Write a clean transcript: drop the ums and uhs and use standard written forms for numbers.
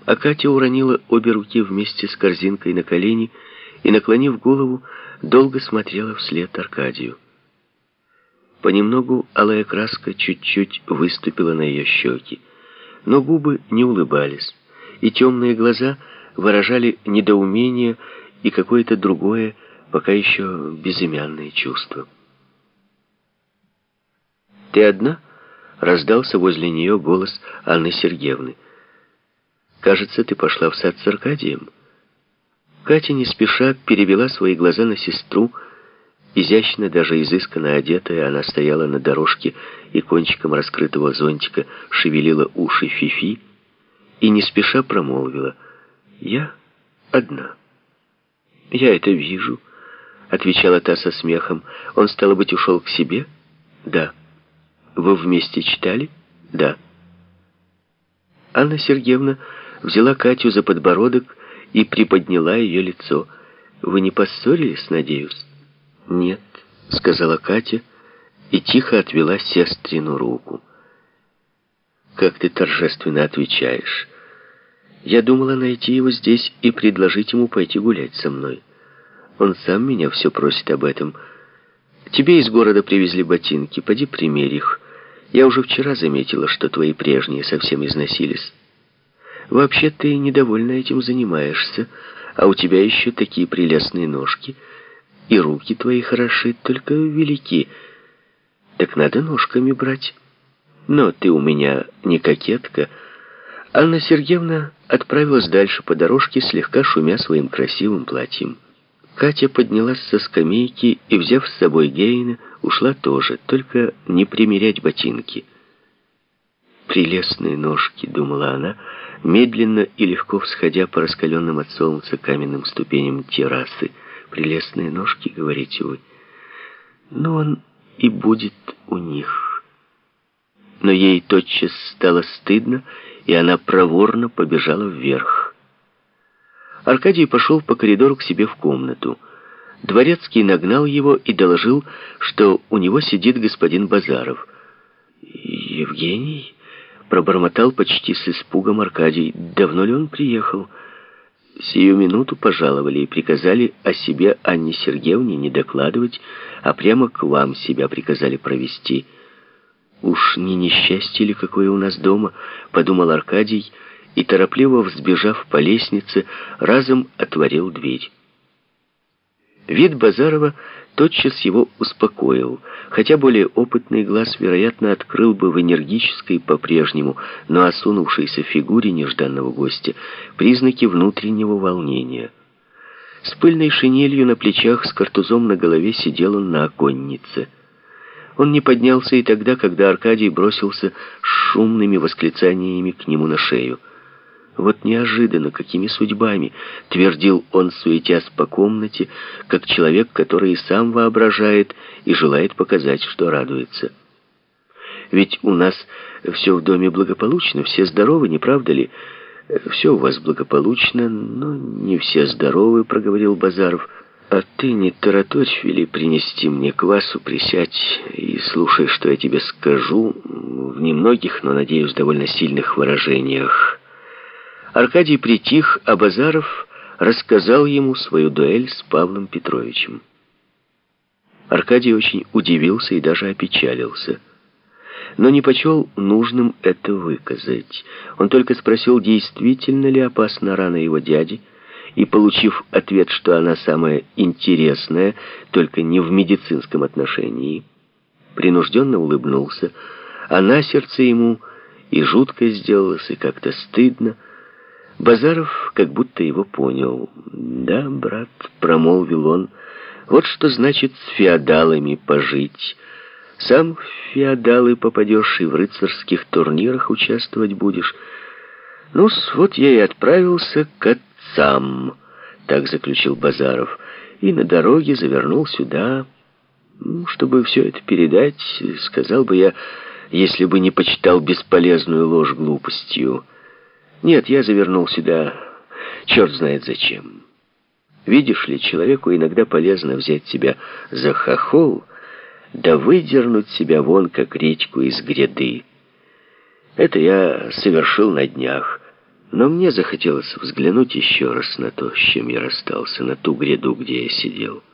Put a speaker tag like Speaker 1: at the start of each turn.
Speaker 1: А Катя уронила обе руки вместе с корзинкой на колени и, наклонив голову, долго смотрела вслед Аркадию. Понемногу алая краска чуть-чуть выступила на ее щеки, но губы не улыбались, и темные глаза выражали недоумение и какое-то другое, пока еще безымянное чувство. «Ты одна?» — раздался возле нее голос Анны Сергеевны. «Кажется, ты пошла в сад с Аркадием». Катя не спеша перевела свои глаза на сестру. Изящно, даже изысканно одетая, она стояла на дорожке и кончиком раскрытого зонтика шевелила уши Фифи и не спеша промолвила: «Я одна». «Я это вижу», — отвечала та со смехом. «Он, стало быть, ушел к себе?» «Да». «Вы вместе читали?» «Да». Анна Сергеевна взяла Катю за подбородок и приподняла ее лицо. «Вы не поссорились, надеюсь?» «Нет», — сказала Катя и тихо отвела сестрину руку. «Как ты торжественно отвечаешь. Я думала найти его здесь и предложить ему пойти гулять со мной. Он сам меня все просит об этом. Тебе из города привезли ботинки, поди примерь их. Я уже вчера заметила, что твои прежние совсем износились. Вообще ты недовольно этим занимаешься, а у тебя еще такие прелестные ножки, и руки твои хороши, только велики. Так надо ножками брать. Но ты у меня не кокетка». Анна Сергеевна отправилась дальше по дорожке, слегка шумя своим красивым платьем. Катя поднялась со скамейки и, взяв с собой Гейна, ушла тоже, только не примерять ботинки. «Прелестные ножки», — думала она, медленно и легко всходя по раскаленным от солнца каменным ступеням террасы. «Прелестные ножки, говорите вы? Ну, он и будет у них». Но ей тотчас стало стыдно, и она проворно побежала вверх. Аркадий пошел по коридору к себе в комнату. Дворецкий нагнал его и доложил, что у него сидит господин Базаров. «Евгений?» — пробормотал почти с испугом Аркадий. «Давно ли он приехал?» «Сию минуту пожаловали и приказали о себе Анне Сергеевне не докладывать, а прямо к вам себя приказали провести». «Уж не несчастье ли какое у нас дома?» — подумал Аркадий, и, торопливо взбежав по лестнице, разом отворил дверь. Вид Базарова тотчас его успокоил, хотя более опытный глаз, вероятно, открыл бы в энергической по-прежнему, но осунувшейся фигуре нежданного гостя признаки внутреннего волнения. С пыльной шинелью на плечах, с картузом на голове сидел он на оконнице. Он не поднялся и тогда, когда Аркадий бросился с шумными восклицаниями к нему на шею. «Вот неожиданно, какими судьбами!» — твердил он, суетясь по комнате, как человек, который и сам воображает и желает показать, что радуется. «Ведь у нас все в доме благополучно, все здоровы, не правда ли?» «Все у вас благополучно, но не все здоровы», — проговорил Базаров. «А ты не тараторь, вели принести мне квасу, присядь и слушай, что я тебе скажу, в немногих, но, надеюсь, довольно сильных выражениях». Аркадий притих, а Базаров рассказал ему свою дуэль с Павлом Петровичем. Аркадий очень удивился и даже опечалился, но не почел нужным это выказать. Он только спросил, действительно ли опасна рана его дяди, и, получив ответ, что она самая интересная, только не в медицинском отношении, принужденно улыбнулся, а на сердце ему и жутко сделалось, и как-то стыдно. Базаров как будто его понял. «Да, брат», — промолвил он, — «вот что значит с феодалами пожить. Сам в феодалы попадешь и в рыцарских турнирах участвовать будешь. Ну-с, вот я и отправился к отцам», — так заключил Базаров, и на дороге завернул сюда, чтобы все это передать, сказал бы я, если бы не почитал бесполезную ложь глупостью. Нет, я завернул сюда, черт знает зачем. Видишь ли, человеку иногда полезно взять себя за хохол, да выдернуть себя вон, как редьку из гряды. Это я совершил на днях. Но мне захотелось взглянуть еще раз на то, с чем я расстался, на ту гряду, где я сидел.